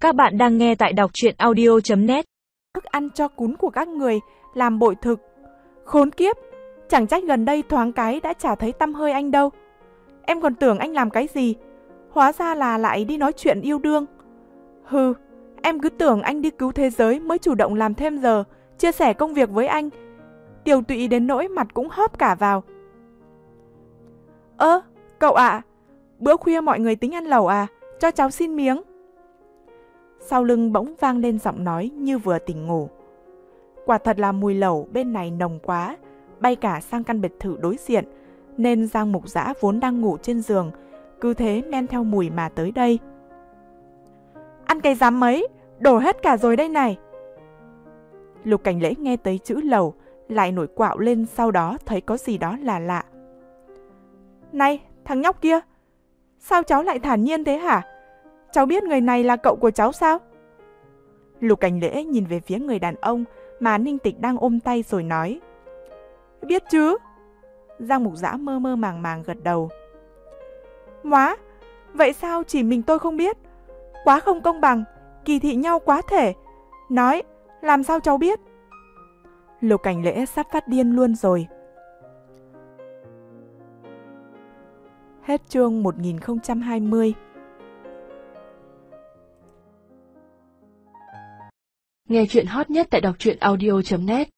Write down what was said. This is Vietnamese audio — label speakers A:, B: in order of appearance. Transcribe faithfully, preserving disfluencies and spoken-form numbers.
A: Các bạn đang nghe tại đọc truyện audio chấm net.
B: Thức ăn cho cún của các người làm bội thực. Khốn kiếp, chẳng trách gần đây thoáng cái đã chả thấy tăm hơi anh đâu. Em còn tưởng anh làm cái gì, hóa ra là lại đi nói chuyện yêu đương. Hừ, em cứ tưởng anh đi cứu thế giới mới chủ động làm thêm giờ, chia sẻ công việc với anh. Tiều tụy đến nỗi mặt cũng hóp cả vào. Ơ, cậu ạ, bữa khuya mọi người tính ăn lẩu à, cho cháu xin miếng. Sau lưng bỗng vang lên giọng nói như vừa tỉnh ngủ. Quả thật là mùi lẩu bên này nồng quá, bay cả sang căn biệt thự đối diện, nên Giang Mục Dã vốn đang ngủ trên giường, cứ thế men theo mùi mà tới đây. Ăn cái dám mấy, đổ hết cả rồi đây này. Lục Cảnh Lễ nghe tới chữ lẩu, lại nổi quạo lên, sau đó thấy có gì đó là lạ. Này, thằng nhóc kia, sao cháu lại thản nhiên thế hả? Cháu biết người này là cậu của cháu sao? Lục Cảnh Lễ nhìn về phía người đàn ông mà Ninh Tịch đang ôm tay rồi nói. Biết chứ. Giang Mục Dã mơ mơ màng màng gật đầu. Móa, vậy sao chỉ mình tôi không biết? Quá không công bằng, kỳ thị nhau quá thể. Nói, làm sao cháu biết? Lục Cảnh Lễ sắp phát điên luôn rồi. Hết chương một nghìn không trăm hai mươi.
A: Nghe chuyện hot nhất tại đọc truyện audio chấm net.